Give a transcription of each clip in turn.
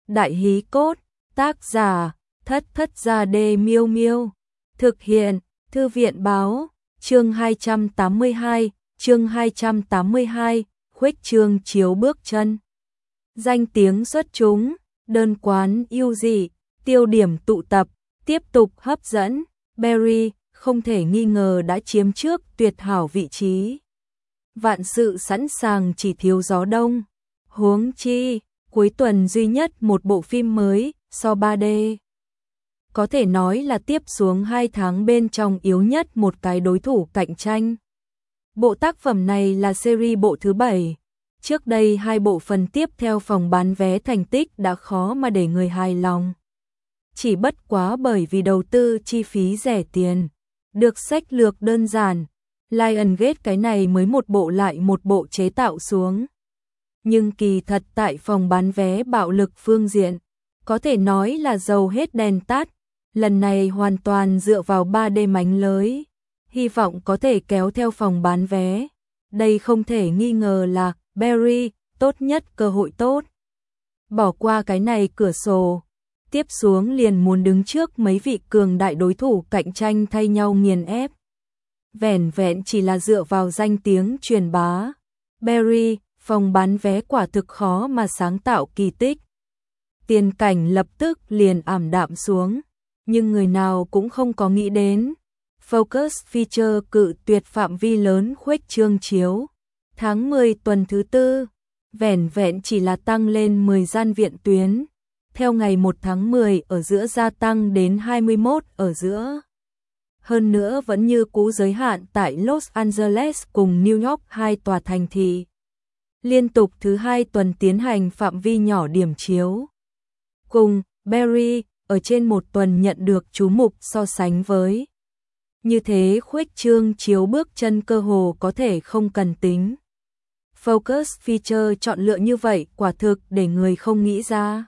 Đại hí cốt, tác giả, Thất Thất Gia Đê Miêu Miêu. Thực hiện, Thư viện báo, chương 282, khuếch trương chiếu bước chân. Danh tiếng xuất chúng, đơn quán ưu dị, tiêu điểm tụ tập, tiếp tục hấp dẫn, Barry không thể nghi ngờ đã chiếm trước tuyệt hảo vị trí. Vạn sự sẵn sàng chỉ thiếu gió đông. Huống chi, cuối tuần duy nhất một bộ phim mới, so 3D. Có thể nói là tiếp xuống 2 tháng bên trong yếu nhất một cái đối thủ cạnh tranh. Bộ tác phẩm này là series bộ thứ 7. Trước đây 2 bộ phần tiếp theo phòng bán vé thành tích đã khó mà để người hài lòng. Chỉ bất quá bởi vì đầu tư chi phí rẻ tiền, được sách lược đơn giản, Lionsgate cái này mới một bộ lại một bộ chế tạo xuống. Nhưng kỳ thật tại phòng bán vé bạo lực phương diện, có thể nói là dầu hết đèn tắt, lần này hoàn toàn dựa vào 3D mánh lới, hy vọng có thể kéo theo phòng bán vé. Đây không thể nghi ngờ là Barry, tốt nhất cơ hội tốt. Bỏ qua cái này cửa sổ, tiếp xuống liền muốn đứng trước mấy vị cường đại đối thủ cạnh tranh thay nhau nghiền ép. Vẻn vẹn chỉ là dựa vào danh tiếng truyền bá, Barry, phòng bán vé quả thực khó mà sáng tạo kỳ tích. Tiền cảnh lập tức liền ảm đạm xuống, nhưng người nào cũng không có nghĩ đến. Focus Feature cự tuyệt phạm vi lớn khuếch trương chiếu. Tháng 10 tuần thứ 4, vẻn vẹn chỉ là tăng lên 10 gian viện tuyến. Theo ngày 1 tháng 10 ở giữa gia tăng đến 21 ở giữa. Hơn nữa vẫn như cũ giới hạn tại Los Angeles cùng New York 2 tòa thành thị. Liên tục thứ 2 tuần tiến hành phạm vi nhỏ điểm chiếu. Cùng Barry ở trên một tuần nhận được chú mục so sánh với. Như thế khuếch trương chiếu bước chân cơ hồ có thể không cần tính. Focus Feature chọn lựa như vậy quả thực để người không nghĩ ra.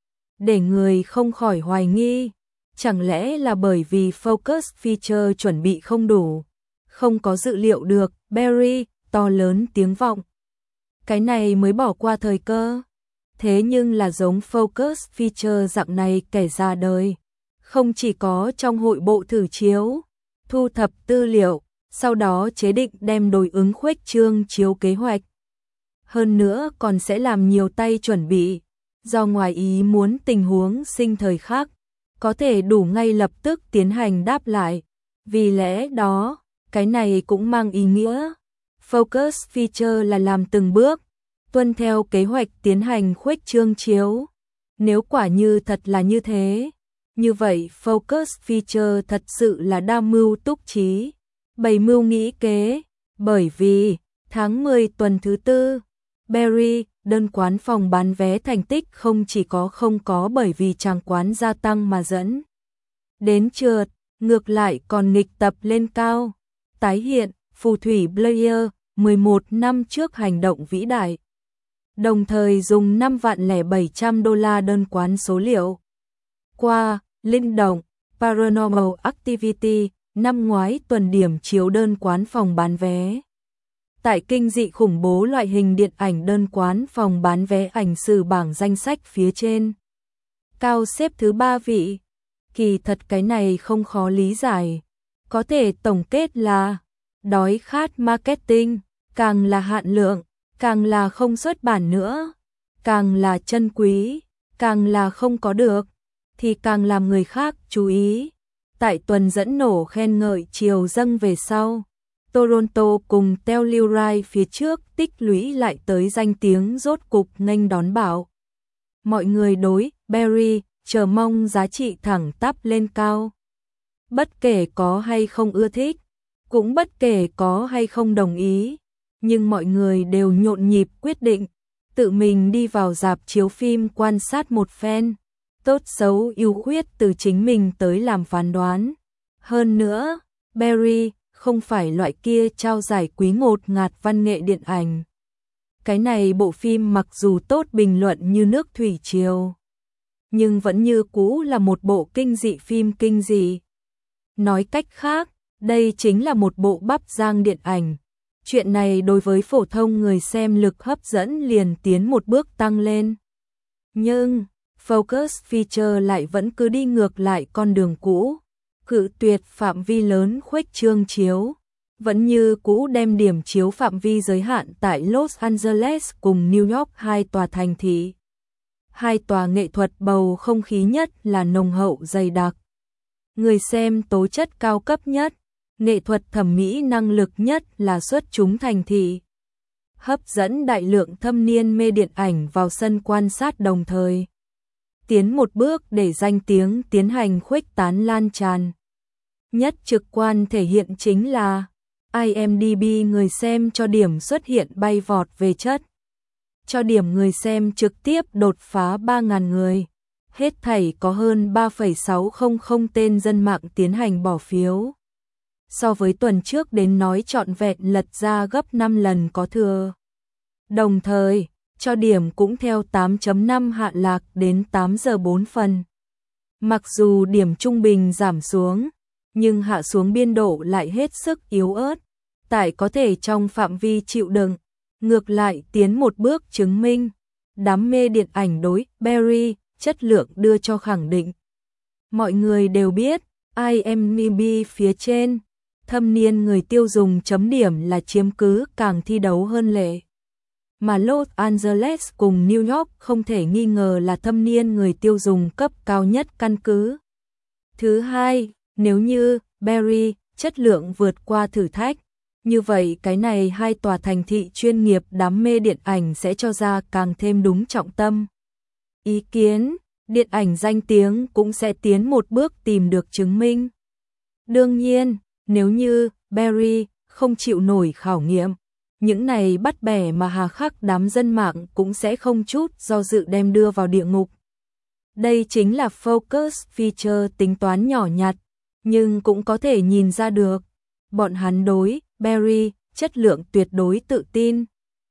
Để người không khỏi hoài nghi. Chẳng lẽ là bởi vì Focus Feature chuẩn bị không đủ, không có dự liệu được, Barry, to lớn tiếng vọng. Cái này mới bỏ qua thời cơ. Thế nhưng là giống Focus Feature dạng này kẻ ra đời. Không chỉ có trong hội bộ thử chiếu, thu thập tư liệu, sau đó chế định đem đối ứng khuếch trương chiếu kế hoạch. Hơn nữa còn sẽ làm nhiều tay chuẩn bị, do ngoài ý muốn tình huống sinh thời khắc, có thể đủ ngay lập tức tiến hành đáp lại. Vì lẽ đó, cái này cũng mang ý nghĩa. Focus Feature là làm từng bước, tuân theo kế hoạch tiến hành khuếch trương chiếu. Nếu quả như thật là như thế, như vậy Focus Feature thật sự là đa mưu túc trí, bày mưu nghĩ kế. Bởi vì, tháng 10 tuần thứ 4, Barry, đơn quán phòng bán vé thành tích không chỉ không có bởi vì tràng quán gia tăng mà dẫn đến trượt, ngược lại còn nghịch tập lên cao. Tái hiện, phù thủy Blair, 11 năm trước hành động vĩ đại. Đồng thời dùng $5,700 đơn quán số liệu. Qua, linh động, Paranormal Activity, năm ngoái tuần điểm chiếu đơn quán phòng bán vé. Tại kinh dị khủng bố loại hình điện ảnh đơn quán phòng bán vé ảnh sử bảng danh sách phía trên. Cao xếp thứ 3 vị. Kỳ thật cái này không khó lý giải. Có thể tổng kết là đói khát marketing, càng là hạn lượng, càng là không xuất bản nữa, càng là chân quý, càng là không có được, thì càng làm người khác chú ý. Tại tuần dẫn nổ khen ngợi chiều dâng về sau, Toronto cùng Telluride phía trước tích lũy lại tới danh tiếng rốt cục nghênh đón bão. Mọi người đối Barry chờ mong giá trị thẳng tắp lên cao. Bất kể có hay không ưa thích, cũng bất kể có hay không đồng ý, nhưng mọi người đều nhộn nhịp quyết định, tự mình đi vào rạp chiếu phim quan sát một phen, tốt xấu ưu khuyết từ chính mình tới làm phán đoán. Hơn nữa, Barry không phải loại kia trao giải quý ngột ngạt văn nghệ điện ảnh. Cái này bộ phim mặc dù tốt bình luận như nước thủy triều, nhưng vẫn như cũ là một bộ kinh dị phim kinh dị. Nói cách khác, đây chính là một bộ bắp rang điện ảnh. Chuyện này đối với phổ thông người xem lực hấp dẫn liền tiến một bước tăng lên. Nhưng, Focus Feature lại vẫn cứ đi ngược lại con đường cũ, cự tuyệt phạm vi lớn khuếch trương chiếu, vẫn như cũ đem điểm chiếu phạm vi giới hạn tại Los Angeles cùng New York, hai tòa thành thị. Hai tòa nghệ thuật bầu không khí nhất là nồng hậu dày đặc. Người xem tố chất cao cấp nhất, nghệ thuật thẩm mỹ năng lực nhất là xuất chúng thành thị. Hấp dẫn đại lượng thâm niên mê điện ảnh vào sân quan sát đồng thời. Tiến một bước để danh tiếng tiến hành khuếch tán lan tràn. Nhất trực quan thể hiện chính là IMDb người xem cho điểm xuất hiện bay vọt về chất. Cho điểm người xem trực tiếp đột phá 3.000 người. Hết thảy có hơn 3,600 tên dân mạng tiến hành bỏ phiếu. So với tuần trước đến nói trọn vẹn lật ra gấp 5 lần có thừa. Đồng thời, cho điểm cũng theo 8.5 hạ lạc đến 8 giờ 4 phần. Mặc dù điểm trung bình giảm xuống, nhưng hạ xuống biên độ lại hết sức yếu ớt, tại có thể trong phạm vi chịu đựng, ngược lại tiến một bước chứng minh. Đám mê điện ảnh đối Barry chất lượng đưa cho khẳng định. Mọi người đều biết, IMDb phía trên, thâm niên người tiêu dùng chấm điểm là chiếm cứ càng thi đấu hơn lệ. Mà Los Angeles cùng New York không thể nghi ngờ là thâm niên người tiêu dùng cấp cao nhất căn cứ. Thứ hai, nếu như Barry chất lượng vượt qua thử thách, như vậy cái này hai tòa thành thị chuyên nghiệp đam mê điện ảnh sẽ cho ra càng thêm đúng trọng tâm. Ý kiến, điện ảnh danh tiếng cũng sẽ tiến một bước tìm được chứng minh. Đương nhiên, nếu như Barry không chịu nổi khảo nghiệm, những này bắt bẻ mà hà khắc đám dân mạng cũng sẽ không chút do dự đem đưa vào địa ngục. Đây chính là Focus Feature tính toán nhỏ nhặt, nhưng cũng có thể nhìn ra được. Bọn hắn đối Barry chất lượng tuyệt đối tự tin.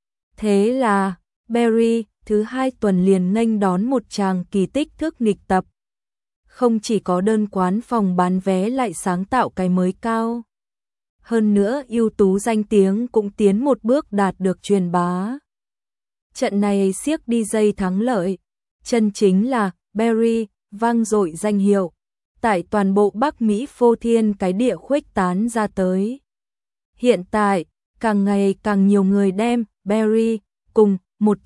Thế là Barry thứ hai tuần liền nghênh đón một tràng kỳ tích thức nghịch tập. Không chỉ có đơn quán phòng bán vé lại sáng tạo cái mới cao. Hơn nữa ưu tú danh tiếng cũng tiến một bước đạt được truyền bá. Trận này siếc đi dây thắng lợi, chân chính là Barry vang dội danh hiệu, tại toàn bộ Bắc Mỹ phô thiên cái địa khuếch tán ra tới. Hiện tại, càng ngày càng nhiều người đem Barry cùng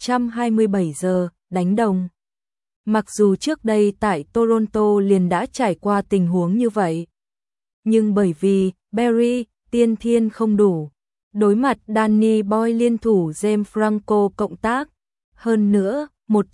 127 giờ đánh đồng. Mặc dù trước đây tại Toronto liền đã trải qua tình huống như vậy, nhưng bởi vì Barry tiên thiên không đủ, đối mặt Danny Boyle liên thủ James Franco cộng tác, hơn nữa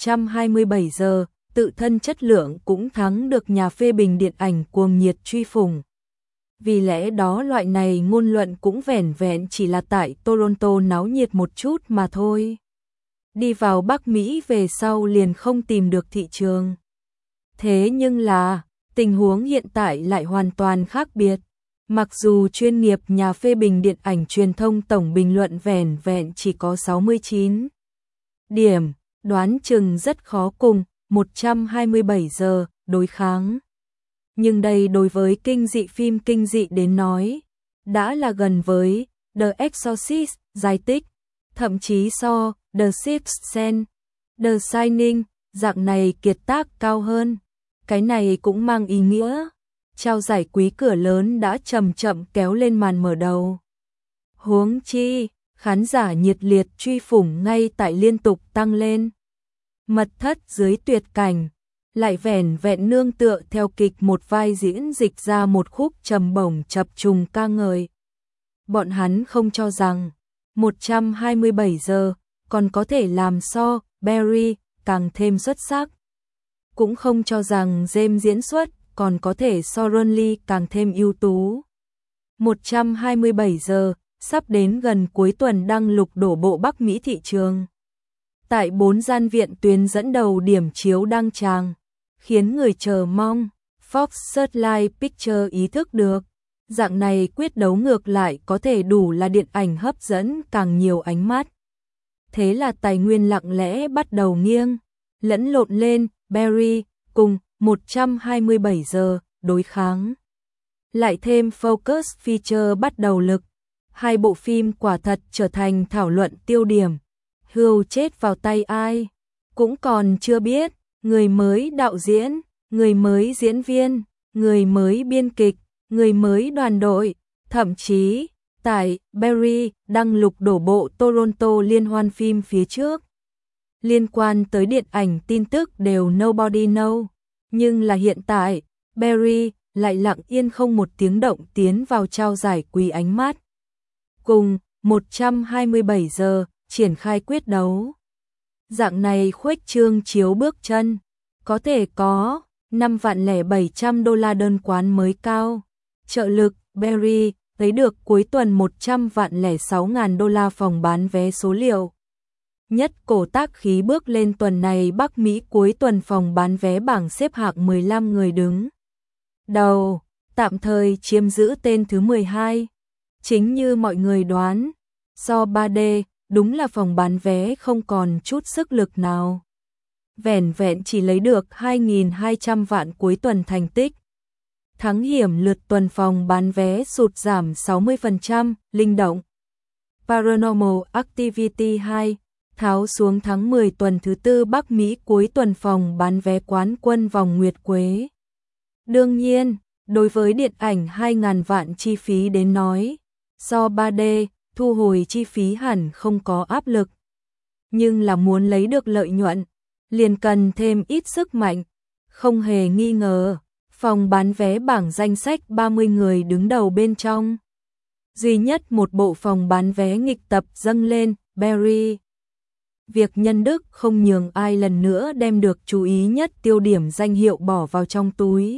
127 giờ tự thân chất lượng cũng thắng được nhà phê bình điện ảnh cuồng nhiệt truy phủng. Vì lẽ đó loại này ngôn luận cũng vẻn vẹn chỉ là tại Toronto náo nhiệt một chút mà thôi. Đi vào Bắc Mỹ về sau liền không tìm được thị trường. Thế nhưng là, tình huống hiện tại lại hoàn toàn khác biệt. Mặc dù chuyên nghiệp nhà phê bình điện ảnh truyền thông tổng bình luận vẻn vẹn chỉ có 69 điểm, đoán chừng rất khó cùng 127 giờ đối kháng. Nhưng đây đối với kinh dị phim kinh dị đến nói, đã là gần với The Exorcist, giải tích, thậm chí so The Sixth Sense, The Shining, dạng này kiệt tác cao hơn. Cái này cũng mang ý nghĩa trao giải quý cửa lớn đã chậm chậm kéo lên màn mở đầu. Huống chi, khán giả nhiệt liệt truy phủng ngay tại liên tục tăng lên. Mật thất dưới tuyệt cảnh, lại vẻn vẹn nương tựa theo kịch một vai diễn dịch ra một khúc trầm bổng chập trùng ca ngợi. Bọn hắn không cho rằng 127 giờ còn có thể làm so Barry càng thêm xuất sắc. Cũng không cho rằng James diễn xuất còn có thể so Ronly càng thêm ưu tú. 127 giờ, sắp đến gần cuối tuần đăng lục đổ bộ Bắc Mỹ thị trường. Tại 4 gian viện tuyến dẫn đầu điểm chiếu đăng tràng, khiến người chờ mong. Fox Searchlight Pictures ý thức được, dạng này quyết đấu ngược lại có thể đủ là điện ảnh hấp dẫn càng nhiều ánh mắt. Thế là tài nguyên lặng lẽ bắt đầu nghiêng, lẫn lộn lên, Barry cùng 127 giờ đối kháng. Lại thêm Focus Feature bắt đầu lực, hai bộ phim quả thật trở thành thảo luận tiêu điểm. Hưu chết vào tay ai cũng còn chưa biết, người mới đạo diễn, người mới diễn viên, người mới biên kịch, người mới đoàn đội, thậm chí tại Barry đăng lục đổ bộ Toronto liên hoan phim phía trước. Liên quan tới điện ảnh tin tức đều nobody know, nhưng là hiện tại, Barry lại lặng yên không một tiếng động tiến vào trao giải quý ánh mắt. Cùng 127 giờ triển khai quyết đấu. Dạng này khuếch trương chiếu bước chân, có thể có 5.700.000 đô la đơn quán mới cao. Trợ lực Barry lấy được cuối tuần 106.000 đô la phòng bán vé số liệu. Nhất cổ tác khí bước lên tuần này Bắc Mỹ cuối tuần phòng bán vé bảng xếp hạng 15 người đứng đầu, tạm thời chiếm giữ tên thứ 12. Chính như mọi người đoán, do 3D, đúng là phòng bán vé không còn chút sức lực nào. Vẻn vẹn chỉ lấy được 2.200 vạn cuối tuần thành tích. Thắng hiểm lượt tuần phòng bán vé sụt giảm 60%, linh động. Paranormal Activity 2 tháo xuống tháng 10 tuần thứ tư Bắc Mỹ cuối tuần phòng bán vé quán quân vòng nguyệt quế. Đương nhiên, đối với điện ảnh 2.000 vạn chi phí đến nói, do 3D, thu hồi chi phí hẳn không có áp lực. Nhưng là muốn lấy được lợi nhuận, liền cần thêm ít sức mạnh. Không hề nghi ngờ, phòng bán vé bảng danh sách 30 người đứng đầu bên trong. Duy nhất một bộ phòng bán vé nghịch tập dâng lên, Barry. Việc nhân đức không nhường ai lần nữa đem được chú ý nhất tiêu điểm danh hiệu bỏ vào trong túi.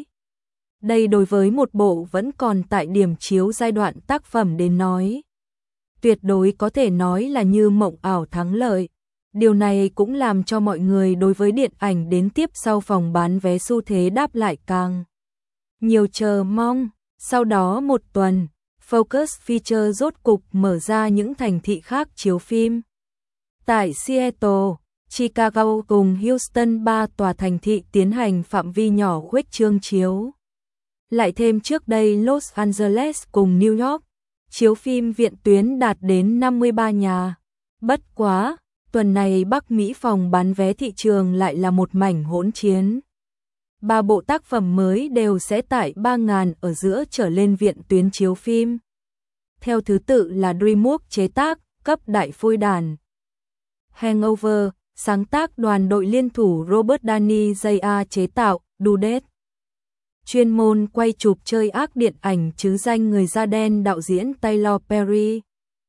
Đây đối với một bộ vẫn còn tại điểm chiếu giai đoạn tác phẩm đến nói. Tuyệt đối có thể nói là như mộng ảo thắng lợi. Điều này cũng làm cho mọi người đối với điện ảnh đến tiếp sau phòng bán vé xu thế đáp lại càng nhiều chờ mong. Sau đó một tuần, Focus Feature rốt cục mở ra những thành thị khác chiếu phim. Tại Seattle, Chicago cùng Houston 3 tòa thành thị tiến hành phạm vi nhỏ khuếch trương chiếu. Lại thêm trước đây Los Angeles cùng New York, chiếu phim viện tuyến đạt đến 53 nhà. Bất quá, tuần này Bắc Mỹ phòng bán vé thị trường lại là một mảnh hỗn chiến. 3 bộ tác phẩm mới đều sẽ tại 3.000 ở giữa trở lên viện tuyến chiếu phim. Theo thứ tự là DreamWorks chế tác, cấp đại phôi đàn. Hangover, sáng tác đoàn đội liên thủ Robert Downey Jr. chế tạo, Dudet. Chuyên môn quay chụp chơi ác điện ảnh chứ danh người da đen đạo diễn Taylor Perry.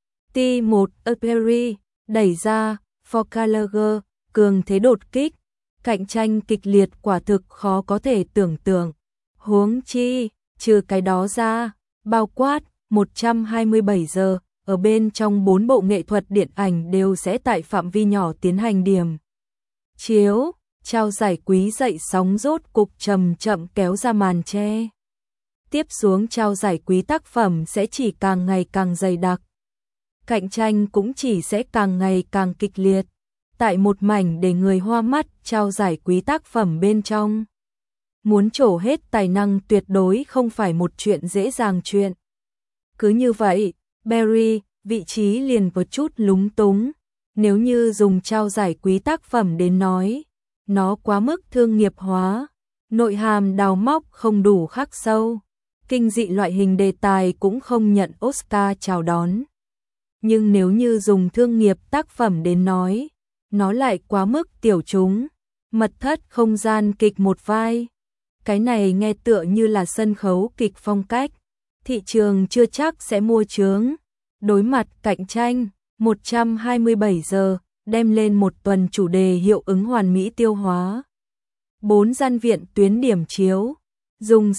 T1 Perry, đẩy ra, For Gallagher, cường thế đột kích. Cạnh tranh kịch liệt quả thực khó có thể tưởng tượng. Huống chi, trừ cái đó ra, bao quát, 127 giờ, ở bên trong 4 bộ nghệ thuật điện ảnh đều sẽ tại phạm vi nhỏ tiến hành điểm chiếu, trao giải quý dậy sóng rốt cục chậm chậm kéo ra màn che. Tiếp xuống trao giải quý tác phẩm sẽ chỉ càng ngày càng dày đặc. Cạnh tranh cũng chỉ sẽ càng ngày càng kịch liệt. Tại một mảnh để người hoa mắt trao giải quý tác phẩm bên trong. Muốn trổ hết tài năng tuyệt đối không phải một chuyện dễ dàng chuyện. Cứ như vậy, Barry, vị trí liền có chút lúng túng. Nếu như dùng trao giải quý tác phẩm đến nói, nó quá mức thương nghiệp hóa, nội hàm đào móc không đủ khắc sâu, kinh dị loại hình đề tài cũng không nhận Oscar chào đón. Nhưng nếu như dùng thương nghiệp tác phẩm đến nói, nó lại quá mức tiểu chúng, mật thất không gian kịch một vai. Cái này nghe tựa như là sân khấu kịch phong cách, thị trường chưa chắc sẽ mua chướng. Đối mặt cạnh tranh, 127 giờ, đem lên một tuần chủ đề hiệu ứng hoàn mỹ tiêu hóa. 4 gian viện tuyến điểm chiếu, dùng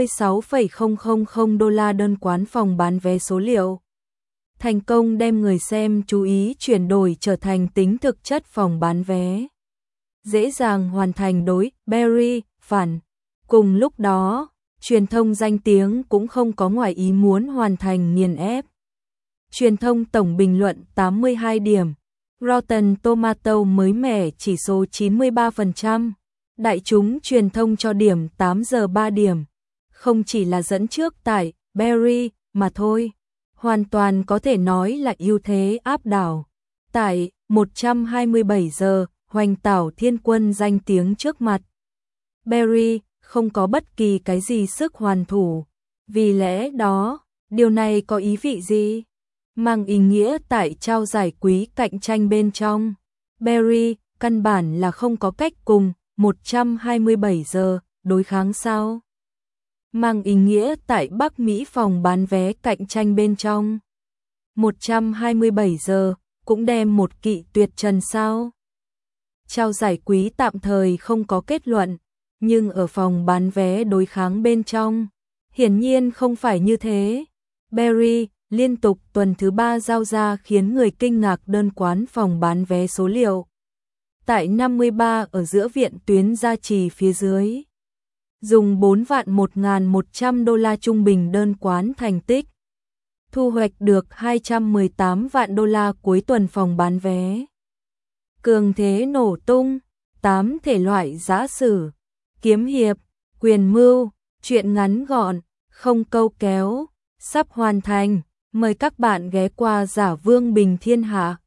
66,000 đô la đơn quán phòng bán vé số liệu. Thành công đem người xem chú ý chuyển đổi trở thành tính thực chất phòng bán vé. Dễ dàng hoàn thành đối Barry phản. Cùng lúc đó, truyền thông danh tiếng cũng không có ngoài ý muốn hoàn thành nghiền ép. Truyền thông tổng bình luận 82 điểm, Rotten Tomato mới mẻ chỉ số 93%, đại chúng truyền thông cho điểm 8 giờ 3 điểm, không chỉ là dẫn trước tại Barry mà thôi, hoàn toàn có thể nói là ưu thế áp đảo. Tại 127 giờ, hoành tảo thiên quân danh tiếng trước mặt. Barry không có bất kỳ cái gì sức hoàn thủ. Vì lẽ đó, điều này có ý vị gì? Mang ý nghĩa tại trao giải quý cạnh tranh bên trong. Barry căn bản là không có cách cùng 127 giờ đối kháng sao? Mang ý nghĩa tại Bắc Mỹ phòng bán vé cạnh tranh bên trong. 127 giờ cũng đem một kỵ tuyệt trần sao? Trao giải quý tạm thời không có kết luận, nhưng ở phòng bán vé đối kháng bên trong, hiển nhiên không phải như thế. Barry liên tục tuần thứ 3 giao ra khiến người kinh ngạc đơn quán phòng bán vé số liệu. Tại 53 ở giữa viện tuyến gia trì phía dưới. Dùng 4.100 đô la trung bình đơn quán thành tích. Thu hoạch được 218 vạn đô la cuối tuần phòng bán vé. Cường thế nổ tung, 8 thể loại giã sử, kiếm hiệp, quyền mưu, truyện ngắn gọn, không câu kéo, sắp hoàn thành. Mời các bạn ghé qua Giả Vương Bình Thiên Hạ.